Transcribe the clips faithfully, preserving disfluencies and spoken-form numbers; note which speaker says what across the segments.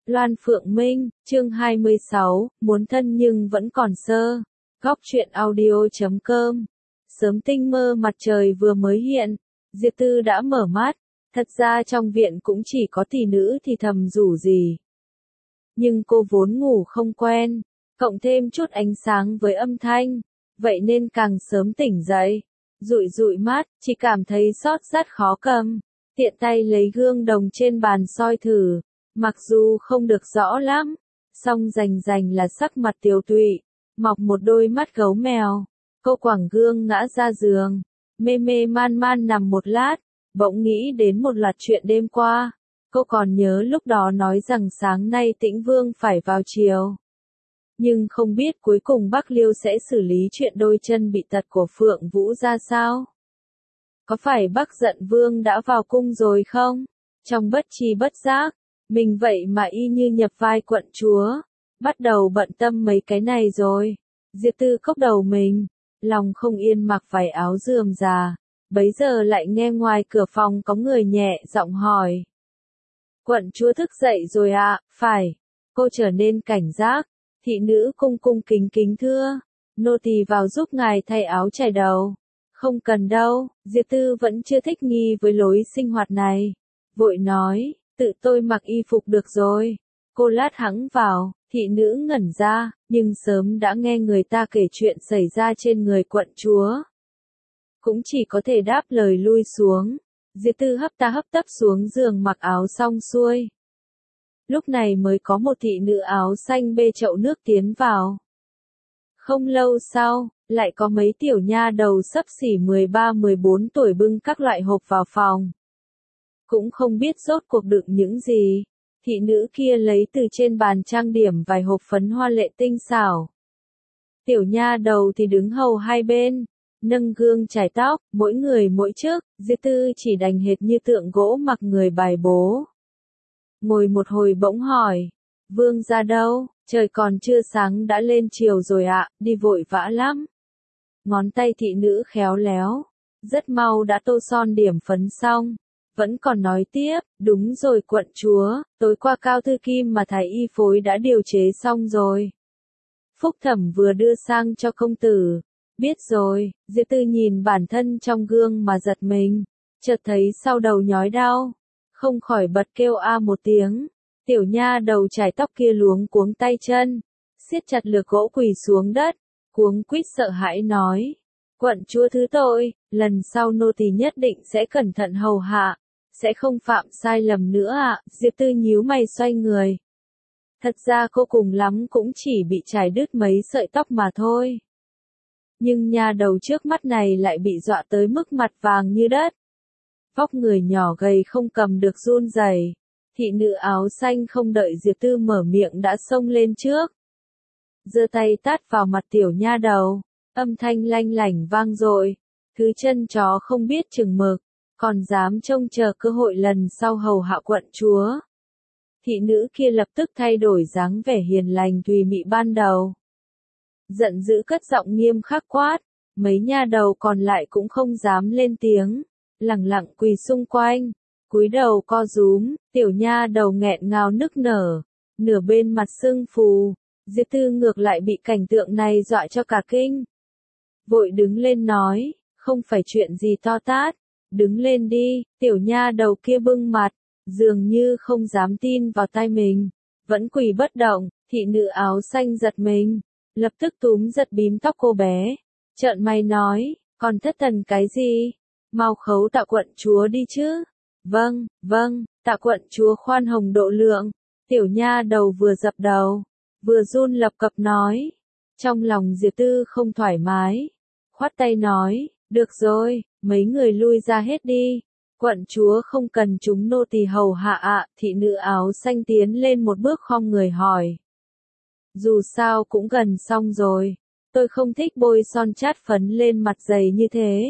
Speaker 1: Loan Phượng Minh, chương hai mươi sáu, muốn thân nhưng vẫn còn sơ. Góc truyện audio chấm com. Sớm tinh mơ mặt trời vừa mới hiện, Diệp Tư đã mở mắt. Thật ra trong viện cũng chỉ có tỷ nữ thì thầm rủ gì. Nhưng cô vốn ngủ không quen, cộng thêm chút ánh sáng với âm thanh, vậy nên càng sớm tỉnh dậy. Dụi dụi mắt, chỉ cảm thấy xót rát khó cầm. Tiện tay lấy gương đồng trên bàn soi thử. Mặc dù không được rõ lắm, song rành rành là sắc mặt tiều tụy, mọc một đôi mắt gấu mèo. Cô quẳng gương ngã ra giường, mê mê man man nằm một lát, bỗng nghĩ đến một loạt chuyện đêm qua. Cô còn nhớ lúc đó nói rằng sáng nay Tĩnh Vương phải vào triều. Nhưng không biết cuối cùng Bắc Liêu sẽ xử lý chuyện đôi chân bị tật của Phượng Vũ ra sao? Có phải Bắc Giận Vương đã vào cung rồi không? Trong bất tri bất giác, mình vậy mà y như nhập vai quận chúa, bắt đầu bận tâm mấy cái này rồi. Diệp Tư cốc đầu mình, lòng không yên mặc váy áo rườm rà, bấy giờ lại nghe ngoài cửa phòng có người nhẹ giọng hỏi. Quận chúa thức dậy rồi ạ, à? Phải. Cô trở nên cảnh giác, thị nữ cung cung kính kính thưa, nô tỳ vào giúp ngài thay áo chải đầu. Không cần đâu, Diệp Tư vẫn chưa thích nghi với lối sinh hoạt này, vội nói. Tự tôi mặc y phục được rồi. Cô lát hẵng vào, thị nữ ngẩn ra, nhưng sớm đã nghe người ta kể chuyện xảy ra trên người quận chúa. Cũng chỉ có thể đáp lời lui xuống. Diệp Tư hấp ta hấp tấp xuống giường mặc áo xong xuôi. Lúc này mới có một thị nữ áo xanh bê chậu nước tiến vào. Không lâu sau, lại có mấy tiểu nha đầu xấp xỉ mười ba mười bốn tuổi bưng các loại hộp vào phòng. Cũng không biết rốt cuộc đựng những gì, thị nữ kia lấy từ trên bàn trang điểm vài hộp phấn hoa lệ tinh xảo. Tiểu nha đầu thì đứng hầu hai bên, nâng gương chải tóc, mỗi người mỗi chiếc. Diệp Tư chỉ đành hệt như tượng gỗ mặc người bài bố. Ngồi một hồi bỗng hỏi, Vương ra đâu? Trời còn chưa sáng đã lên chiều rồi ạ, đi vội vã lắm. Ngón tay thị nữ khéo léo, rất mau đã tô son điểm phấn xong. Vẫn còn nói tiếp, đúng rồi quận chúa, tối qua Cao Thư Kim mà thái y phối đã điều chế xong rồi. Phúc Thẩm vừa đưa sang cho công tử. Biết rồi, Diệp Tư nhìn bản thân trong gương mà giật mình, chợt thấy sau đầu nhói đau, không khỏi bật kêu a một tiếng. Tiểu nha đầu chải tóc kia luống cuống tay chân, siết chặt lược gỗ quỳ xuống đất, cuống quýt sợ hãi nói. Quận chúa thứ tội, lần sau nô tỳ nhất định sẽ cẩn thận hầu hạ. Sẽ không phạm sai lầm nữa ạ. À? Diệp Tư nhíu mày xoay người. Thật ra cô cùng lắm cũng chỉ bị chải đứt mấy sợi tóc mà thôi. Nhưng nha đầu trước mắt này lại bị dọa tới mức mặt vàng như đất. Vóc người nhỏ gầy không cầm được run rẩy. Thị nữ áo xanh không đợi Diệp Tư mở miệng đã xông lên trước. Giơ tay tát vào mặt tiểu nha đầu. Âm thanh lanh lảnh vang dội. Thứ chân chó không biết chừng mực. Còn dám trông chờ cơ hội lần sau hầu hạ quận chúa. Thị nữ kia lập tức thay đổi dáng vẻ hiền lành tùy mị ban đầu. Giận dữ cất giọng nghiêm khắc quát, mấy nha đầu còn lại cũng không dám lên tiếng, lẳng lặng quỳ xung quanh, cúi đầu co rúm, tiểu nha đầu nghẹn ngào nức nở, nửa bên mặt sưng phù. Diệp Tư ngược lại bị cảnh tượng này dọa cho cả kinh. Vội đứng lên nói, không phải chuyện gì to tát. Đứng lên đi, tiểu nha đầu kia bưng mặt, dường như không dám tin vào tai mình, vẫn quỳ bất động. Thị nữ áo xanh giật mình, lập tức túm giật bím tóc cô bé, trợn mày nói, còn thất thần cái gì, mau khấu tạ quận chúa đi chứ. Vâng, vâng, tạ quận chúa khoan hồng độ lượng. Tiểu nha đầu vừa dập đầu, vừa run lập cập nói. Trong lòng Diệp Tư không thoải mái, khoát tay nói, được rồi, mấy người lui ra hết đi. Quận chúa không cần chúng nô tỳ hầu hạ ạ. À. Thị nữ áo xanh tiến lên một bước khom người hỏi. Dù sao cũng gần xong rồi, tôi không thích bôi son chát phấn lên mặt dày như thế.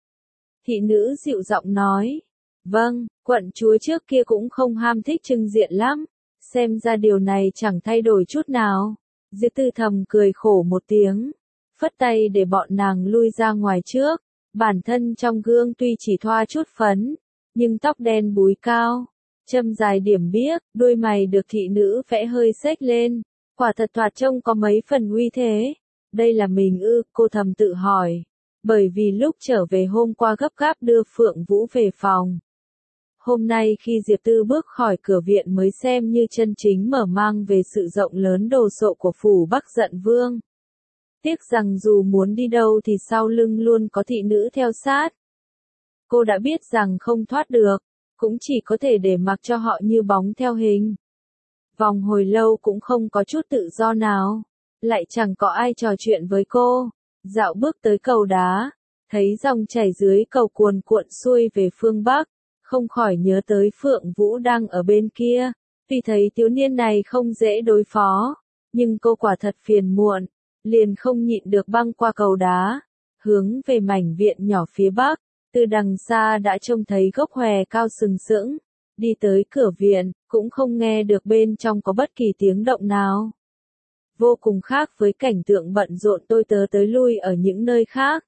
Speaker 1: Thị nữ dịu giọng nói. Vâng, quận chúa trước kia cũng không ham thích trưng diện lắm, xem ra điều này chẳng thay đổi chút nào. Diệp Tư thầm cười khổ một tiếng, phất tay để bọn nàng lui ra ngoài trước. Bản thân trong gương tuy chỉ thoa chút phấn, nhưng tóc đen búi cao, châm dài điểm biếc, đuôi mày được thị nữ vẽ hơi xếch lên, quả thật thoạt trông có mấy phần uy thế. Đây là mình ư, cô thầm tự hỏi, bởi vì lúc trở về hôm qua gấp gáp đưa Phượng Vũ về phòng. Hôm nay khi Diệp Tư bước khỏi cửa viện mới xem như chân chính mở mang về sự rộng lớn đồ sộ của phủ Bắc Dận Vương. Tiếc rằng dù muốn đi đâu thì sau lưng luôn có thị nữ theo sát. Cô đã biết rằng không thoát được, cũng chỉ có thể để mặc cho họ như bóng theo hình. Vòng hồi lâu cũng không có chút tự do nào, lại chẳng có ai trò chuyện với cô. Dạo bước tới cầu đá, thấy dòng chảy dưới cầu cuồn cuộn xuôi về phương Bắc, không khỏi nhớ tới Phượng Vũ đang ở bên kia. Tuy thấy thiếu niên này không dễ đối phó, nhưng cô quả thật phiền muộn, liền không nhịn được băng qua cầu đá, hướng về mảnh viện nhỏ phía Bắc. Từ đằng xa đã trông thấy gốc hòe cao sừng sững, đi tới cửa viện, cũng không nghe được bên trong có bất kỳ tiếng động nào. Vô cùng khác với cảnh tượng bận rộn tôi tớ tới lui ở những nơi khác.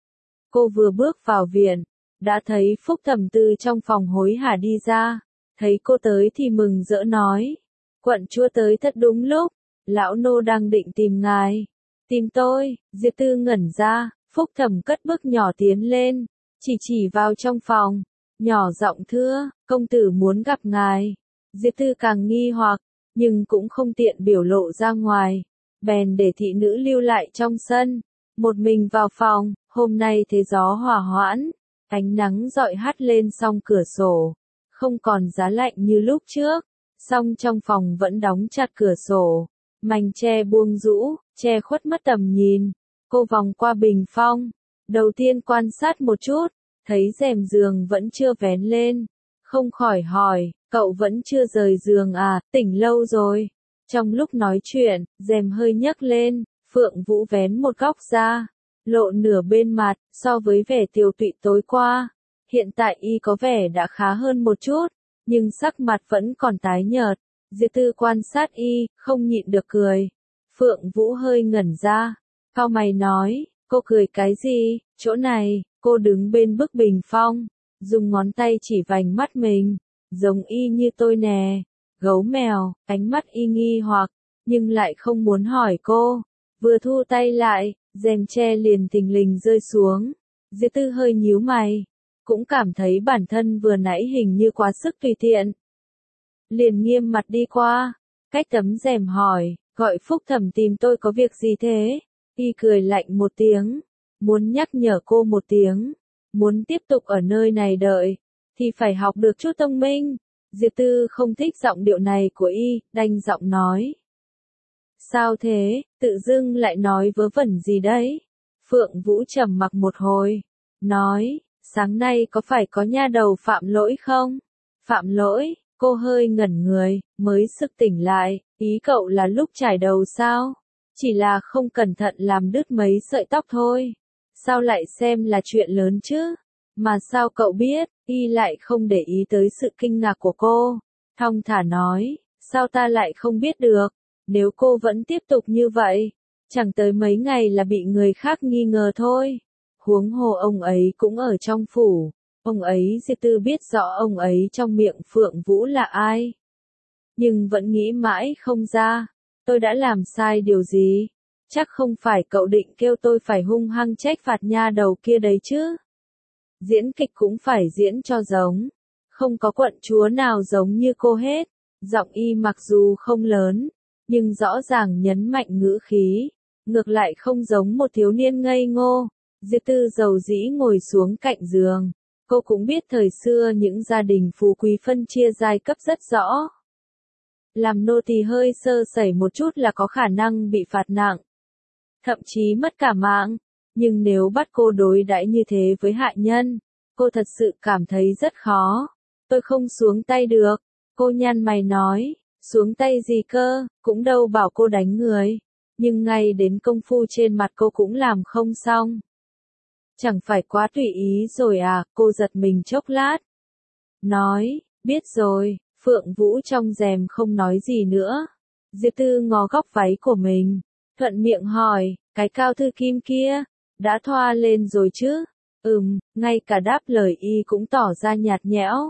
Speaker 1: Cô vừa bước vào viện, đã thấy Phúc Thẩm từ trong phòng hối hả đi ra, thấy cô tới thì mừng rỡ nói, quận chúa tới thật đúng lúc, lão nô đang định tìm ngài. Tìm tôi? Diệp Tư ngẩn ra, Phúc Thẩm cất bước nhỏ tiến lên, chỉ chỉ vào trong phòng, nhỏ giọng thưa, công tử muốn gặp ngài. Diệp Tư càng nghi hoặc, nhưng cũng không tiện biểu lộ ra ngoài, bèn để thị nữ lưu lại trong sân, một mình vào phòng. Hôm nay thế gió hòa hoãn, ánh nắng rọi hắt lên song cửa sổ, không còn giá lạnh như lúc trước, song trong phòng vẫn đóng chặt cửa sổ, mành tre buông rũ, che khuất mất tầm nhìn. Cô vòng qua bình phong, đầu tiên quan sát một chút, thấy rèm giường vẫn chưa vén lên, không khỏi hỏi, cậu vẫn chưa rời giường à, tỉnh lâu rồi. Trong lúc nói chuyện, rèm hơi nhấc lên, Phượng Vũ vén một góc ra, lộ nửa bên mặt. So với vẻ tiều tụy tối qua, hiện tại y có vẻ đã khá hơn một chút, nhưng sắc mặt vẫn còn tái nhợt. Diệp Tư quan sát y, không nhịn được cười. Phượng Vũ hơi ngẩn ra, cau mày nói, cô cười cái gì? Chỗ này. Cô đứng bên bức bình phong, dùng ngón tay chỉ vành mắt mình, giống y như tôi nè. Gấu mèo, ánh mắt y nghi hoặc, nhưng lại không muốn hỏi cô. Vừa thu tay lại, rèm tre liền thình lình rơi xuống. Diệp Tư hơi nhíu mày, cũng cảm thấy bản thân vừa nãy hình như quá sức tùy tiện. Liền nghiêm mặt đi qua, cách tấm rèm hỏi, gọi Phúc Thẩm tìm tôi có việc gì thế? Y cười lạnh một tiếng, muốn nhắc nhở cô một tiếng, muốn tiếp tục ở nơi này đợi, thì phải học được chút thông minh. Diệp Tư không thích giọng điệu này của y, đanh giọng nói. Sao thế, tự dưng lại nói vớ vẩn gì đấy? Phượng Vũ trầm mặc một hồi, nói, sáng nay có phải có nha đầu Phạm Lỗi không? Phạm Lỗi, cô hơi ngẩn người, mới sực tỉnh lại, ý cậu là lúc chải đầu sao? Chỉ là không cẩn thận làm đứt mấy sợi tóc thôi. Sao lại xem là chuyện lớn chứ? Mà sao cậu biết? Y lại không để ý tới sự kinh ngạc của cô. Thong thả nói, sao ta lại không biết được? Nếu cô vẫn tiếp tục như vậy, chẳng tới mấy ngày là bị người khác nghi ngờ thôi. Huống hồ ông ấy cũng ở trong phủ. Ông ấy Diệp Tư biết rõ ông ấy trong miệng Phượng Vũ là ai. Nhưng vẫn nghĩ mãi không ra. Tôi đã làm sai điều gì? Chắc không phải cậu định kêu tôi phải hung hăng trách phạt nha đầu kia đấy chứ. Diễn kịch cũng phải diễn cho giống. Không có quận chúa nào giống như cô hết. Giọng y mặc dù không lớn, nhưng rõ ràng nhấn mạnh ngữ khí. Ngược lại không giống một thiếu niên ngây ngô. Diệp Tư dầu dĩ ngồi xuống cạnh giường. Cô cũng biết thời xưa những gia đình phú quý phân chia giai cấp rất rõ. Làm nô tỳ hơi sơ sẩy một chút là có khả năng bị phạt nặng. Thậm chí mất cả mạng. Nhưng nếu bắt cô đối đãi như thế với hạ nhân, cô thật sự cảm thấy rất khó. Tôi không xuống tay được. Cô nhăn mày nói, xuống tay gì cơ, cũng đâu bảo cô đánh người. Nhưng ngay đến công phu trên mặt cô cũng làm không xong. Chẳng phải quá tùy ý rồi à, cô giật mình chốc lát. Nói, biết rồi, Phượng Vũ trong rèm không nói gì nữa. Diệp Tư ngó góc váy của mình, thuận miệng hỏi, cái cao thư kim kia, đã thoa lên rồi chứ? Ừm, ngay cả đáp lời y cũng tỏ ra nhạt nhẽo.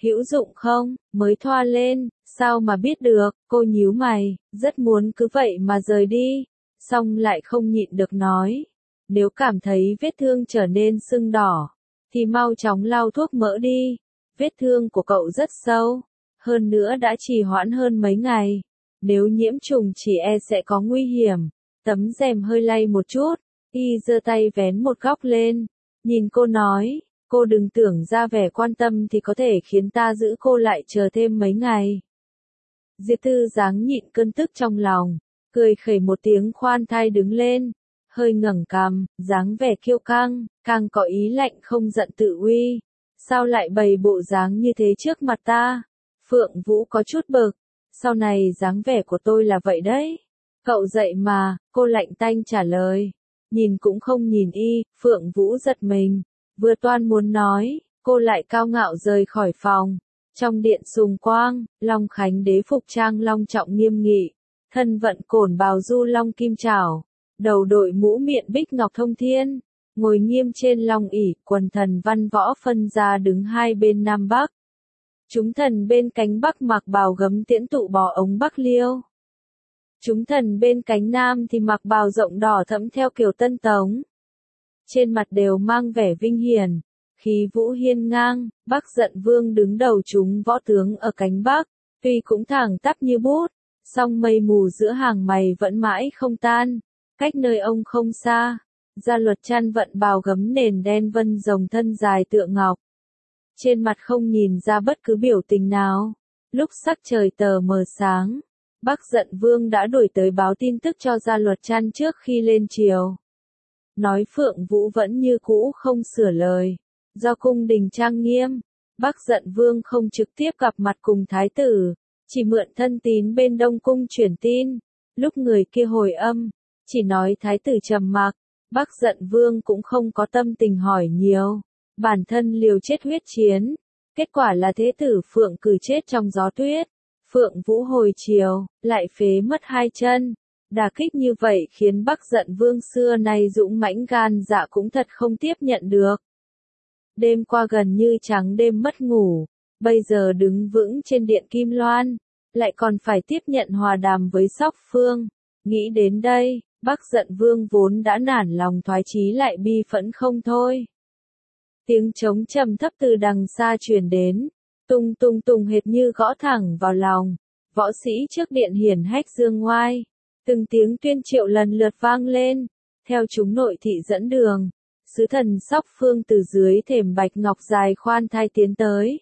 Speaker 1: Hữu dụng không, mới thoa lên, sao mà biết được, cô nhíu mày, rất muốn cứ vậy mà rời đi, xong lại không nhịn được nói. Nếu cảm thấy vết thương trở nên sưng đỏ, thì mau chóng lau thuốc mỡ đi, vết thương của cậu rất sâu, hơn nữa đã trì hoãn hơn mấy ngày, nếu nhiễm trùng chỉ e sẽ có nguy hiểm. Tấm rèm hơi lay một chút, y giơ tay vén một góc lên, nhìn cô nói, cô đừng tưởng ra vẻ quan tâm thì có thể khiến ta giữ cô lại chờ thêm mấy ngày. Diệp Tư dáng nhịn cơn tức trong lòng, cười khẩy một tiếng khoan thai đứng lên, hơi ngẩng cằm, dáng vẻ kiêu căng, càng có ý lạnh không giận tự uy. Sao lại bày bộ dáng như thế trước mặt ta? Phượng Vũ có chút bực, sau này dáng vẻ của tôi là vậy đấy. Cậu dậy mà, cô lạnh tanh trả lời. Nhìn cũng không nhìn y, Phượng Vũ giật mình, vừa toan muốn nói, cô lại cao ngạo rời khỏi phòng. Trong điện sùng quang, Long Khánh đế phục trang long trọng nghiêm nghị, thân vận cổn bào du long kim trảo, đầu đội mũ miện bích ngọc thông thiên, ngồi nghiêm trên long ỷ, quần thần văn võ phân ra đứng hai bên nam bắc. Chúng thần bên cánh bắc mặc bào gấm tiễn tụ bò ống bắc liêu. Chúng thần bên cánh nam thì mặc bào rộng đỏ thẫm theo kiểu Tân Tống. Trên mặt đều mang vẻ vinh hiển, khí vũ hiên ngang. Bắc Giận Vương đứng đầu chúng võ tướng ở cánh bắc, tuy cũng thẳng tắp như bút, song mây mù giữa hàng mày vẫn mãi không tan. Cách nơi ông không xa, Gia Luật Trăn vận bào gấm nền đen vân rồng thân dài tựa ngọc. Trên mặt không nhìn ra bất cứ biểu tình nào. Lúc sắc trời tờ mờ sáng, Bắc Giận Vương đã đuổi tới báo tin tức cho Gia Luật Trăn trước khi lên triều. Nói Phượng Vũ vẫn như cũ không sửa lời. Do cung đình trang nghiêm, Bắc Giận Vương không trực tiếp gặp mặt cùng thái tử, chỉ mượn thân tín bên Đông cung truyền tin. Lúc người kia hồi âm, chỉ nói thái tử trầm mặc, Bắc Giận Vương cũng không có tâm tình hỏi nhiều. Bản thân liều chết huyết chiến, kết quả là thế tử Phượng cử chết trong gió tuyết. Phượng Vũ hồi chiều, lại phế mất hai chân. Đả kích như vậy khiến Bắc Giận Vương xưa nay dũng mãnh gan dạ cũng thật không tiếp nhận được. Đêm qua gần như trắng đêm mất ngủ, bây giờ đứng vững trên điện Kim Loan, lại còn phải tiếp nhận hòa đàm với Sóc Phương. Nghĩ đến đây, Bắc Giận Vương vốn đã nản lòng thoái chí lại bi phẫn không thôi. Tiếng trống trầm thấp từ đằng xa truyền đến, tung tung tung hệt như gõ thẳng vào lòng. Võ sĩ trước điện hiển hách dương ngoai, từng tiếng tuyên triệu lần lượt vang lên, theo chúng nội thị dẫn đường. Sứ thần Sóc Phương từ dưới thềm bạch ngọc dài khoan thai tiến tới.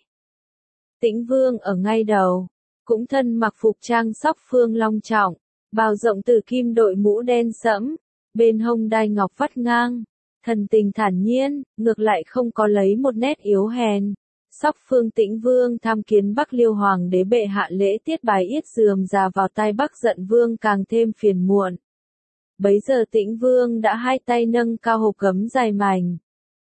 Speaker 1: Tĩnh Vương ở ngay đầu, cũng thân mặc phục trang Sóc Phương long trọng, bào rộng từ kim đội mũ đen sẫm, bên hông đai ngọc vắt ngang, thần tình thản nhiên, ngược lại không có lấy một nét yếu hèn. Sóc Phương Tĩnh Vương tham kiến Bắc Liêu Hoàng đế bệ hạ lễ tiết bài yết rườm rà vào tai Bắc Giận Vương càng thêm phiền muộn. Bấy giờ Tĩnh Vương đã hai tay nâng cao hộp gấm dài mảnh.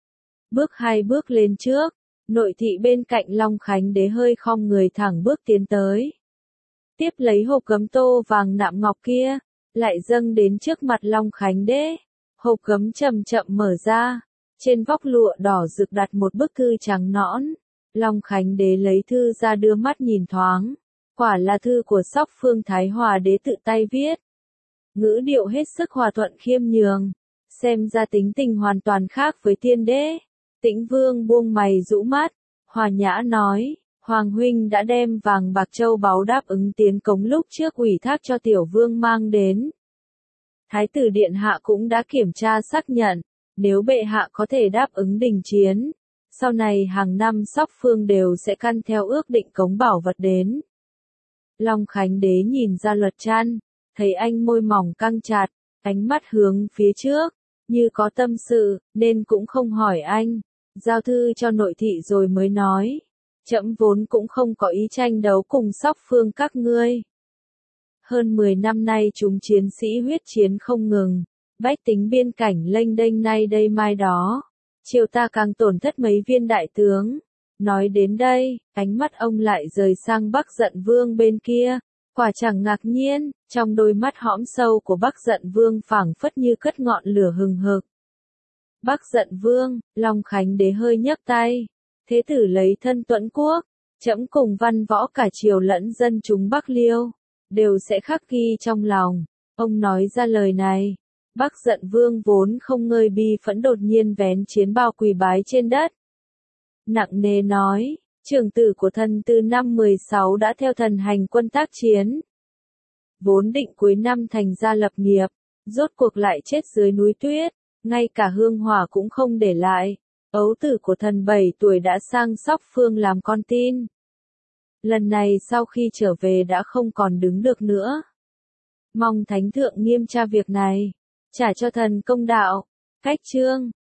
Speaker 1: Bước hai bước lên trước, nội thị bên cạnh Long Khánh đế hơi khom người thẳng bước tiến tới. Tiếp lấy hộp gấm tô vàng nạm ngọc kia, lại dâng đến trước mặt Long Khánh đế. Hộp gấm chậm chậm mở ra, trên vóc lụa đỏ rực đặt một bức thư trắng nõn. Long Khánh đế lấy thư ra đưa mắt nhìn thoáng, quả là thư của Sóc Phương Thái Hòa đế tự tay viết. Ngữ điệu hết sức hòa thuận khiêm nhường, xem ra tính tình hoàn toàn khác với tiên đế. Tĩnh Vương buông mày rũ mắt, hòa nhã nói, Hoàng huynh đã đem vàng bạc châu báu đáp ứng tiến cống lúc trước ủy thác cho tiểu vương mang đến. Thái tử điện hạ cũng đã kiểm tra xác nhận, nếu bệ hạ có thể đáp ứng đình chiến, sau này hàng năm Sóc Phương đều sẽ căn theo ước định cống bảo vật đến. Long Khánh đế nhìn Gia Luật Trăn, thấy anh môi mỏng căng chặt, ánh mắt hướng phía trước, như có tâm sự, nên cũng không hỏi anh. Giao thư cho nội thị rồi mới nói, trẫm vốn cũng không có ý tranh đấu cùng Sóc Phương các ngươi. Hơn mười năm nay chúng chiến sĩ huyết chiến không ngừng, bách tính biên cảnh lênh đênh nay đây mai đó, triều ta càng tổn thất mấy viên đại tướng. Nói đến đây, ánh mắt ông lại rời sang Bắc Giận Vương bên kia, quả chẳng ngạc nhiên, trong đôi mắt hõm sâu của Bắc Giận Vương phảng phất như cất ngọn lửa hừng hực. Bắc Giận Vương, Long Khánh đế hơi nhấc tay, thế tử lấy thân Tuẫn Quốc, Trẫm cùng văn võ cả triều lẫn dân chúng Bắc Liêu, đều sẽ khắc ghi trong lòng. Ông nói ra lời này. Bắc Giận Vương vốn không ngơi bi phẫn đột nhiên vén chiến bào quỳ bái trên đất. Nặng nề nói, trưởng tử của thần từ năm mười sáu đã theo thần hành quân tác chiến. Vốn định cuối năm thành gia lập nghiệp, rốt cuộc lại chết dưới núi tuyết, ngay cả hương hỏa cũng không để lại. Ấu tử của thần bảy tuổi đã sang Sóc Phương làm con tin. Lần này sau khi trở về đã không còn đứng được nữa. Mong thánh thượng nghiêm tra việc này, trả cho thần công đạo. Cách chương